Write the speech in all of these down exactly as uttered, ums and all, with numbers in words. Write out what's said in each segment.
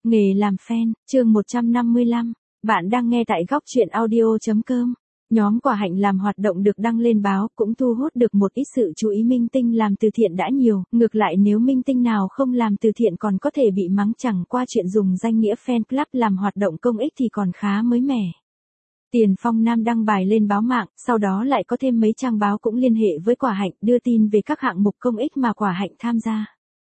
Nghề làm fan, chương một trăm năm mươi lăm. Bạn đang nghe tại góc truyện audio.com. Nhóm Quả Hạnh làm hoạt động được đăng lên báo cũng thu hút được một ít sự chú ý. Minh tinh làm từ thiện đã nhiều, ngược lại nếu minh tinh nào không làm từ thiện còn có thể bị mắng, chẳng qua chuyện dùng danh nghĩa fan club làm hoạt động công ích thì còn khá mới mẻ. Tiền Phong Nam đăng bài lên báo mạng, sau đó lại có thêm mấy trang báo cũng liên hệ với Quả Hạnh đưa tin về các hạng mục công ích mà Quả Hạnh tham gia.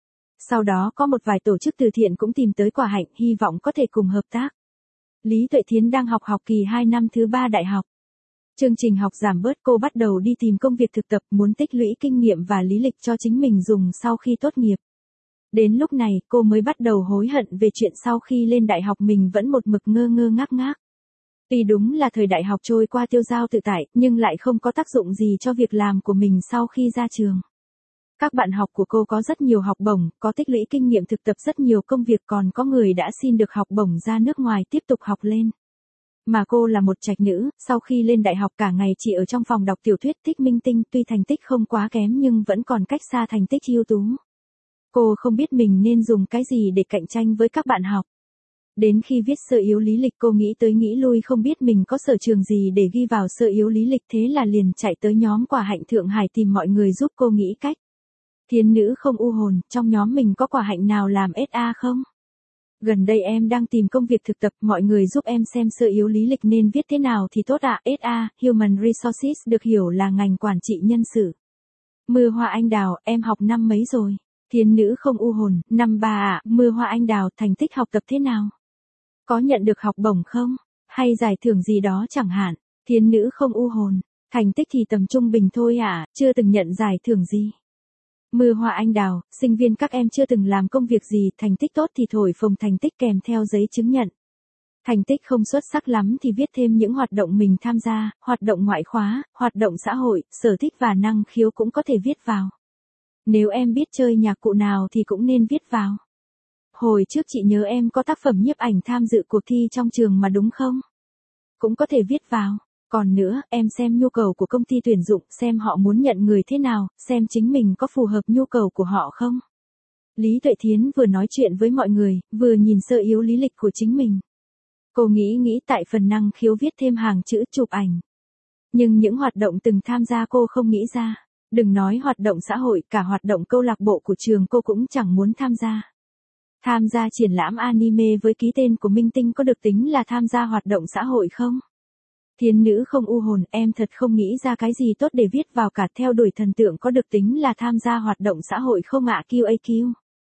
Sau đó có một vài tổ chức từ thiện cũng tìm tới Quả Hạnh, hy vọng có thể cùng hợp tác. Lý Tuệ Thiến đang học học kỳ hai năm thứ ba đại học. Chương trình học giảm bớt, cô bắt đầu đi tìm công việc thực tập, muốn tích lũy kinh nghiệm và lý lịch cho chính mình dùng sau khi tốt nghiệp. Đến lúc này, cô mới bắt đầu hối hận về chuyện sau khi lên đại học mình vẫn một mực ngơ ngơ ngác ngác. Tuy đúng là thời đại học trôi qua tiêu dao tự tại, nhưng lại không có tác dụng gì cho việc làm của mình sau khi ra trường. Các bạn học của cô có rất nhiều học bổng, có tích lũy kinh nghiệm thực tập rất nhiều công việc, còn có người đã xin được học bổng ra nước ngoài tiếp tục học lên. Mà cô là một trạch nữ, sau khi lên đại học cả ngày chỉ ở trong phòng đọc tiểu thuyết thích minh tinh, tuy thành tích không quá kém nhưng vẫn còn cách xa thành tích ưu tú. Cô không biết mình nên dùng cái gì để cạnh tranh với các bạn học. Đến khi viết sơ yếu lý lịch cô nghĩ tới nghĩ lui không biết mình có sở trường gì để ghi vào sơ yếu lý lịch, thế là liền chạy tới nhóm Quả Hạnh Thượng Hải tìm mọi người giúp cô nghĩ cách. Thiến nữ không u hồn, trong nhóm mình có Quả Hạnh nào làm ét a không? Gần đây em đang tìm công việc thực tập, mọi người giúp em xem sơ yếu lý lịch nên viết thế nào thì tốt ạ. ét a, Human Resources được hiểu là ngành quản trị nhân sự. Mưa Hoa Anh Đào, em học năm mấy rồi? Thiến nữ không u hồn, năm ba ạ. Mưa Hoa Anh Đào, thành tích học tập thế nào? Có nhận được học bổng không? Hay giải thưởng gì đó chẳng hạn? Thiến nữ không u hồn, thành tích thì tầm trung bình thôi ạ, chưa từng nhận giải thưởng gì. Mưa Hoa Anh Đào, sinh viên các em chưa từng làm công việc gì, thành tích tốt thì thổi phồng thành tích kèm theo giấy chứng nhận. Thành tích không xuất sắc lắm thì viết thêm những hoạt động mình tham gia, hoạt động ngoại khóa, hoạt động xã hội, sở thích và năng khiếu cũng có thể viết vào. Nếu em biết chơi nhạc cụ nào thì cũng nên viết vào. Hồi trước chị nhớ em có tác phẩm nhiếp ảnh tham dự cuộc thi trong trường mà đúng không? Cũng có thể viết vào. Còn nữa, em xem nhu cầu của công ty tuyển dụng, xem họ muốn nhận người thế nào, xem chính mình có phù hợp nhu cầu của họ không. Lý Tuệ Thiến vừa nói chuyện với mọi người, vừa nhìn sơ yếu lý lịch của chính mình. Cô nghĩ nghĩ tại phần năng khiếu viết thêm hàng chữ chụp ảnh. Nhưng những hoạt động từng tham gia cô không nghĩ ra. Đừng nói hoạt động xã hội, cả hoạt động câu lạc bộ của trường cô cũng chẳng muốn tham gia. Tham gia triển lãm anime với ký tên của minh tinh có được tính là tham gia hoạt động xã hội không? Thiến nữ không u hồn, em thật không nghĩ ra cái gì tốt để viết vào cả. Theo đuổi thần tượng có được tính là tham gia hoạt động xã hội không ạ? quy a quy.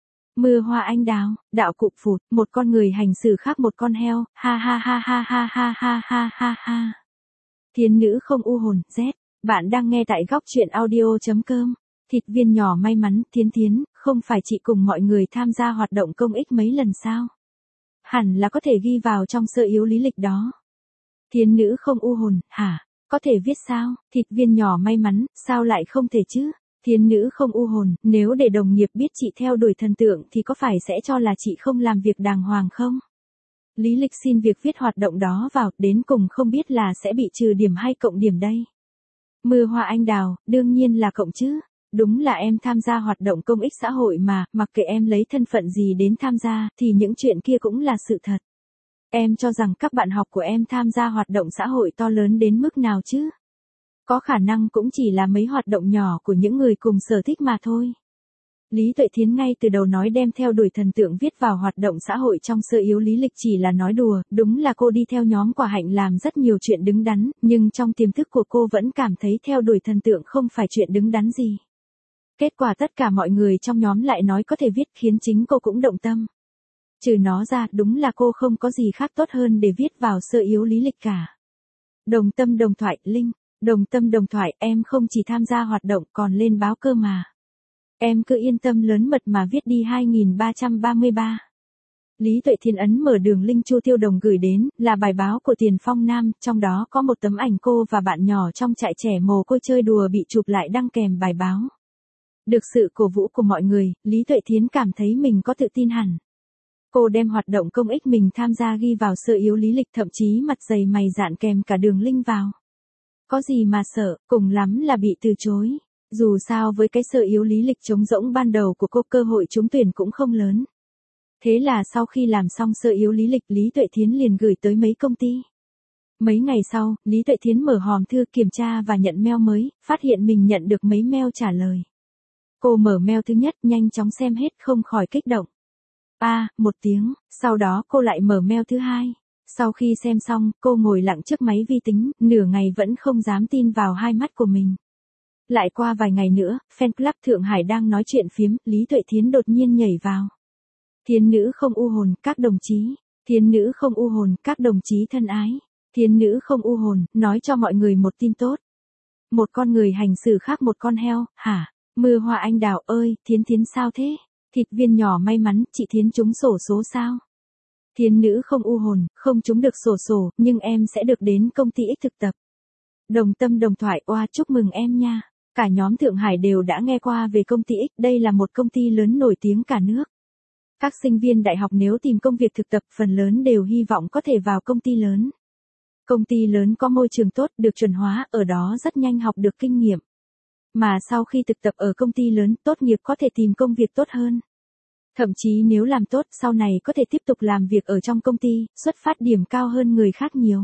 Mưa Hoa Anh Đào, đạo cụ phụt, một con người hành xử khác một con heo, ha ha ha ha ha ha ha ha ha ha. Thiến nữ không u hồn, Z, bạn đang nghe tại góc truyện audio.com. Thịt viên nhỏ may mắn, Thiến Thiến, không phải chị cùng mọi người tham gia hoạt động công ích mấy lần sao? Hẳn là có thể ghi vào trong sơ yếu lý lịch đó. Thiến nữ không u hồn, hả? Có thể viết sao? Thịt viên nhỏ may mắn, sao lại không thể chứ? Thiến nữ không u hồn, nếu để đồng nghiệp biết chị theo đuổi thần tượng thì có phải sẽ cho là chị không làm việc đàng hoàng không? Lý lịch xin việc viết hoạt động đó vào, đến cùng không biết là sẽ bị trừ điểm hay cộng điểm đây. Mưa Hoa Anh Đào, đương nhiên là cộng chứ. Đúng là em tham gia hoạt động công ích xã hội mà, mặc kệ em lấy thân phận gì đến tham gia, thì những chuyện kia cũng là sự thật. Em cho rằng các bạn học của em tham gia hoạt động xã hội to lớn đến mức nào chứ? Có khả năng cũng chỉ là mấy hoạt động nhỏ của những người cùng sở thích mà thôi. Lý Tuệ Thiến ngay từ đầu nói đem theo đuổi thần tượng viết vào hoạt động xã hội trong sơ yếu lý lịch chỉ là nói đùa, đúng là cô đi theo nhóm Quả Hạnh làm rất nhiều chuyện đứng đắn, nhưng trong tiềm thức của cô vẫn cảm thấy theo đuổi thần tượng không phải chuyện đứng đắn gì. Kết quả tất cả mọi người trong nhóm lại nói có thể viết, khiến chính cô cũng động tâm. Trừ nó ra, đúng là cô không có gì khác tốt hơn để viết vào sơ yếu lý lịch cả. Đồng tâm đồng thoại, Linh, đồng tâm đồng thoại, em không chỉ tham gia hoạt động còn lên báo cơ mà. Em cứ yên tâm lớn mật mà viết đi. Hai nghìn ba trăm ba mươi ba. Lý Tuệ Thiến ấn mở đường link Chu Tiêu Đồng gửi đến, là bài báo của Tiền Phong Nam, trong đó có một tấm ảnh cô và bạn nhỏ trong trại trẻ mồ côi chơi đùa bị chụp lại đăng kèm bài báo. Được sự cổ vũ của mọi người, Lý Tuệ Thiến cảm thấy mình có tự tin hẳn. Cô đem hoạt động công ích mình tham gia ghi vào sơ yếu lý lịch, thậm chí mặt dày mày dạn kèm cả đường link vào. Có gì mà sợ, cùng lắm là bị từ chối. Dù sao với cái sơ yếu lý lịch trống rỗng ban đầu của cô, cơ hội trúng tuyển cũng không lớn. Thế là sau khi làm xong sơ yếu lý lịch, Lý Tuệ Thiến liền gửi tới mấy công ty. Mấy ngày sau, Lý Tuệ Thiến mở hòm thư kiểm tra và nhận mail mới, phát hiện mình nhận được mấy mail trả lời. Cô mở mail thứ nhất, nhanh chóng xem hết không khỏi kích động. À, một tiếng, sau đó cô lại mở mail thứ hai. Sau khi xem xong, cô ngồi lặng trước máy vi tính, nửa ngày vẫn không dám tin vào hai mắt của mình. Lại qua vài ngày nữa, fan club Thượng Hải đang nói chuyện phiếm, Lý Tuệ Thiến đột nhiên nhảy vào. Thiến nữ không u hồn, các đồng chí. Thiến nữ không u hồn, các đồng chí thân ái. Thiến nữ không u hồn, nói cho mọi người một tin tốt. Một con người hành xử khác một con heo, hả? Mưa hoa anh đào ơi, Thiến Thiến sao thế? Thịt viên nhỏ may mắn, chị Thiến trúng xổ số sao? Thiến nữ không u hồn, không trúng được xổ sổ, nhưng em sẽ được đến công ty X thực tập. Đồng tâm đồng thoại, oa chúc mừng em nha. Cả nhóm Thượng Hải đều đã nghe qua về công ty X, đây là một công ty lớn nổi tiếng cả nước. Các sinh viên đại học nếu tìm công việc thực tập phần lớn đều hy vọng có thể vào công ty lớn. Công ty lớn có môi trường tốt, được chuẩn hóa, ở đó rất nhanh học được kinh nghiệm. Mà sau khi thực tập ở công ty lớn, tốt nghiệp có thể tìm công việc tốt hơn. Thậm chí nếu làm tốt, sau này có thể tiếp tục làm việc ở trong công ty, xuất phát điểm cao hơn người khác nhiều.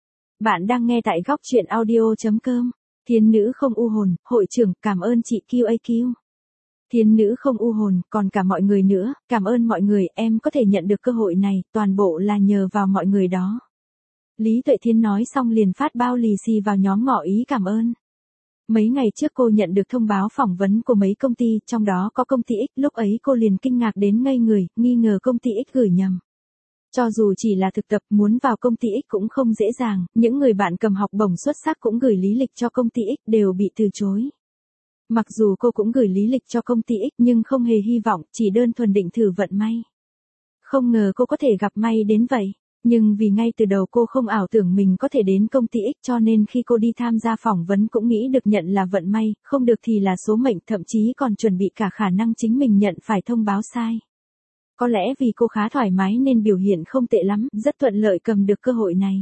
Bạn đang nghe tại góc truyện audio chấm com. Thiến nữ không u hồn, hội trưởng, cảm ơn chị quy a quy. Thiến nữ không u hồn, còn cả mọi người nữa, cảm ơn mọi người, em có thể nhận được cơ hội này, toàn bộ là nhờ vào mọi người đó. Lý Tuệ Thiến nói xong liền phát bao lì xì vào nhóm ngỏ ý cảm ơn. Mấy ngày trước cô nhận được thông báo phỏng vấn của mấy công ty, trong đó có công ty X, lúc ấy cô liền kinh ngạc đến ngây người, nghi ngờ công ty X gửi nhầm. Cho dù chỉ là thực tập, muốn vào công ty X cũng không dễ dàng, những người bạn cầm học bổng xuất sắc cũng gửi lý lịch cho công ty X đều bị từ chối. Mặc dù cô cũng gửi lý lịch cho công ty X nhưng không hề hy vọng, chỉ đơn thuần định thử vận may. Không ngờ cô có thể gặp may đến vậy. Nhưng vì ngay từ đầu cô không ảo tưởng mình có thể đến công ty X cho nên khi cô đi tham gia phỏng vấn cũng nghĩ được nhận là vận may, không được thì là số mệnh, thậm chí còn chuẩn bị cả khả năng chính mình nhận phải thông báo sai. Có lẽ vì cô khá thoải mái nên biểu hiện không tệ lắm, rất thuận lợi cầm được cơ hội này.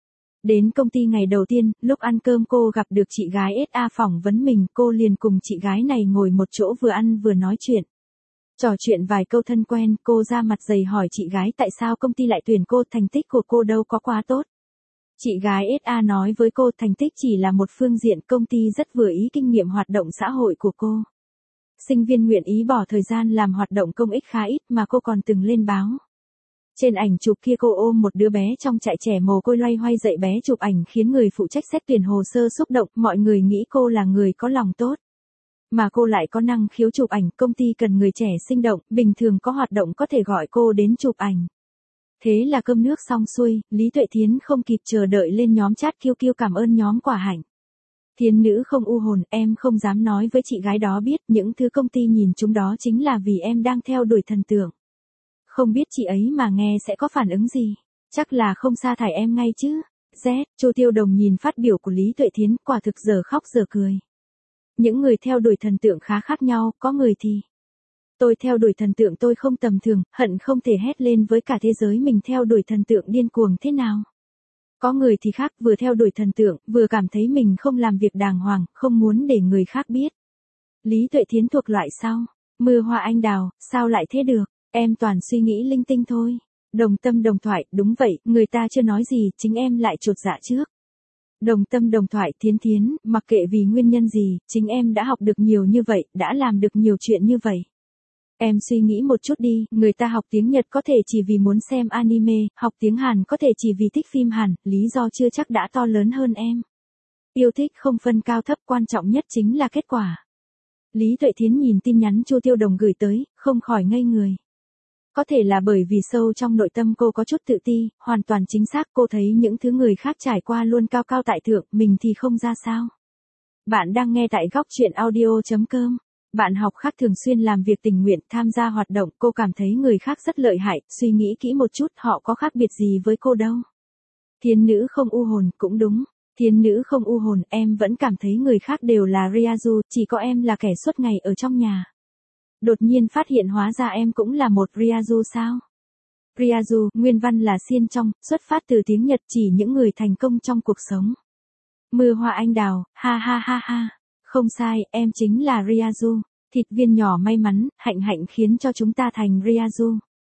Đến công ty ngày đầu tiên, lúc ăn cơm cô gặp được chị gái ét a phỏng vấn mình, cô liền cùng chị gái này ngồi một chỗ vừa ăn vừa nói chuyện. Trò chuyện vài câu thân quen, cô ra mặt dày hỏi chị gái tại sao công ty lại tuyển cô, thành tích của cô đâu có quá tốt. Chị gái ét a nói với cô thành tích chỉ là một phương diện, công ty rất vừa ý kinh nghiệm hoạt động xã hội của cô. Sinh viên nguyện ý bỏ thời gian làm hoạt động công ích khá ít mà cô còn từng lên báo. Trên ảnh chụp kia cô ôm một đứa bé trong trại trẻ mồ côi loay hoay dạy bé chụp ảnh khiến người phụ trách xét tuyển hồ sơ xúc động, mọi người nghĩ cô là người có lòng tốt. Mà cô lại có năng khiếu chụp ảnh, công ty cần người trẻ sinh động, bình thường có hoạt động có thể gọi cô đến chụp ảnh. Thế là cơm nước xong xuôi, Lý Tuệ Thiến không kịp chờ đợi lên nhóm chat kêu kêu cảm ơn nhóm Quả Hạnh. Thiến nữ không u hồn, em không dám nói với chị gái đó biết, những thứ công ty nhìn chúng đó chính là vì em đang theo đuổi thần tượng. Không biết chị ấy mà nghe sẽ có phản ứng gì, chắc là không sa thải em ngay chứ. Z, Chu Tiêu Đồng nhìn phát biểu của Lý Tuệ Thiến, quả thực giờ khóc giờ cười. Những người theo đuổi thần tượng khá khác nhau, có người thì tôi theo đuổi thần tượng tôi không tầm thường, hận không thể hét lên với cả thế giới mình theo đuổi thần tượng điên cuồng thế nào. Có người thì khác, vừa theo đuổi thần tượng, vừa cảm thấy mình không làm việc đàng hoàng, không muốn để người khác biết. Lý Tuệ Thiến thuộc loại sau. Mưa hoa anh đào, sao lại thế được, em toàn suy nghĩ linh tinh thôi. Đồng tâm đồng thoại, đúng vậy, người ta chưa nói gì, chính em lại chột dạ trước. Đồng tâm đồng thoại, Thiến Thiến, mặc kệ vì nguyên nhân gì, chính em đã học được nhiều như vậy, đã làm được nhiều chuyện như vậy. Em suy nghĩ một chút đi, người ta học tiếng Nhật có thể chỉ vì muốn xem anime, học tiếng Hàn có thể chỉ vì thích phim Hàn, lý do chưa chắc đã to lớn hơn em. Yêu thích không phân cao thấp, quan trọng nhất chính là kết quả. Lý Tuệ Thiến nhìn tin nhắn Chu Tiêu Đồng gửi tới, không khỏi ngây người. Có thể là bởi vì sâu trong nội tâm cô có chút tự ti, hoàn toàn chính xác, cô thấy những thứ người khác trải qua luôn cao cao tại thượng, mình thì không ra sao. Bạn đang nghe tại góc truyện audio chấm com. Bạn học khác thường xuyên làm việc tình nguyện, tham gia hoạt động, cô cảm thấy người khác rất lợi hại, suy nghĩ kỹ một chút, họ có khác biệt gì với cô đâu. Thiến nữ không u hồn, cũng đúng. Thiến nữ không u hồn, em vẫn cảm thấy người khác đều là Ryazu, chỉ có em là kẻ suốt ngày ở trong nhà. Đột nhiên phát hiện hóa ra em cũng là một Ryazu sao? Ryazu, nguyên văn là xiên trong, xuất phát từ tiếng Nhật chỉ những người thành công trong cuộc sống. Mưa hoa anh đào, ha ha ha ha. Không sai, em chính là Ryazu. Thịt viên nhỏ may mắn, hạnh hạnh khiến cho chúng ta thành Ryazu.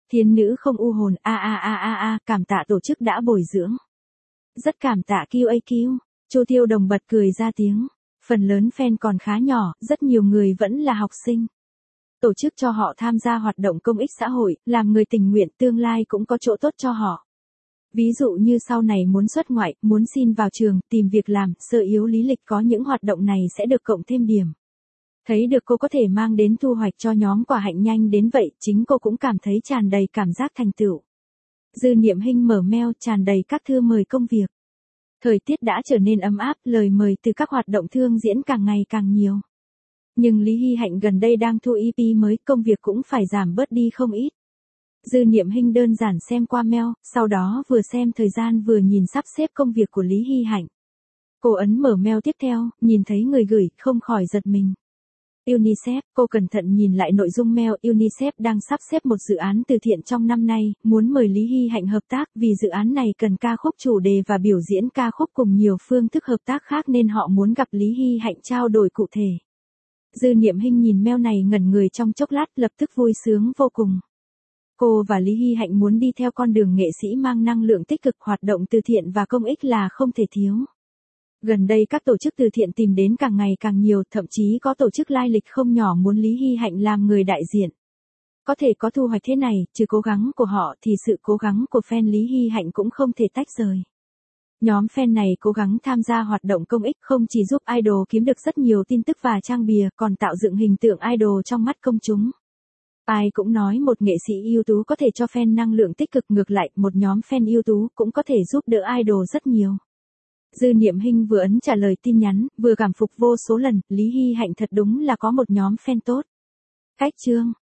Thiên nữ không u hồn, a a a a a, cảm tạ tổ chức đã bồi dưỡng. Rất cảm tạ quy a quy. Chu Tiêu Đồng bật cười ra tiếng. Phần lớn fan còn khá nhỏ, rất nhiều người vẫn là học sinh. Tổ chức cho họ tham gia hoạt động công ích xã hội, làm người tình nguyện tương lai cũng có chỗ tốt cho họ. Ví dụ như sau này muốn xuất ngoại, muốn xin vào trường, tìm việc làm, sơ yếu lý lịch có những hoạt động này sẽ được cộng thêm điểm. Thấy được cô có thể mang đến thu hoạch cho nhóm Quả Hạnh nhanh đến vậy, chính cô cũng cảm thấy tràn đầy cảm giác thành tựu. Dư Niệm Hinh mở mail tràn đầy các thư mời công việc. Thời tiết đã trở nên ấm áp, lời mời từ các hoạt động thương diễn càng ngày càng nhiều. Nhưng Lý Hy Hạnh gần đây đang thu e pê mới, công việc cũng phải giảm bớt đi không ít. Dư Niệm Hinh đơn giản xem qua mail, sau đó vừa xem thời gian vừa nhìn sắp xếp công việc của Lý Hy Hạnh. Cô ấn mở mail tiếp theo, nhìn thấy người gửi, không khỏi giật mình. UNICEF, cô cẩn thận nhìn lại nội dung mail. UNICEF đang sắp xếp một dự án từ thiện trong năm nay, muốn mời Lý Hy Hạnh hợp tác vì dự án này cần ca khúc chủ đề và biểu diễn ca khúc cùng nhiều phương thức hợp tác khác nên họ muốn gặp Lý Hy Hạnh trao đổi cụ thể. Dư Niệm Hinh nhìn mail này ngẩn người trong chốc lát, lập tức vui sướng vô cùng. Cô và Lý Hy Hạnh muốn đi theo con đường nghệ sĩ mang năng lượng tích cực, hoạt động từ thiện và công ích là không thể thiếu. Gần đây các tổ chức từ thiện tìm đến càng ngày càng nhiều, thậm chí có tổ chức lai lịch không nhỏ muốn Lý Hy Hạnh làm người đại diện. Có thể có thu hoạch thế này, trừ cố gắng của họ thì sự cố gắng của fan Lý Hy Hạnh cũng không thể tách rời. Nhóm fan này cố gắng tham gia hoạt động công ích không chỉ giúp idol kiếm được rất nhiều tin tức và trang bìa, còn tạo dựng hình tượng idol trong mắt công chúng. Ai cũng nói một nghệ sĩ ưu tú có thể cho fan năng lượng tích cực, ngược lại, một nhóm fan ưu tú cũng có thể giúp đỡ idol rất nhiều. Dư Niệm Hinh vừa ấn trả lời tin nhắn, vừa cảm phục vô số lần, Lý Hy Hạnh thật đúng là có một nhóm fan tốt. Cách chương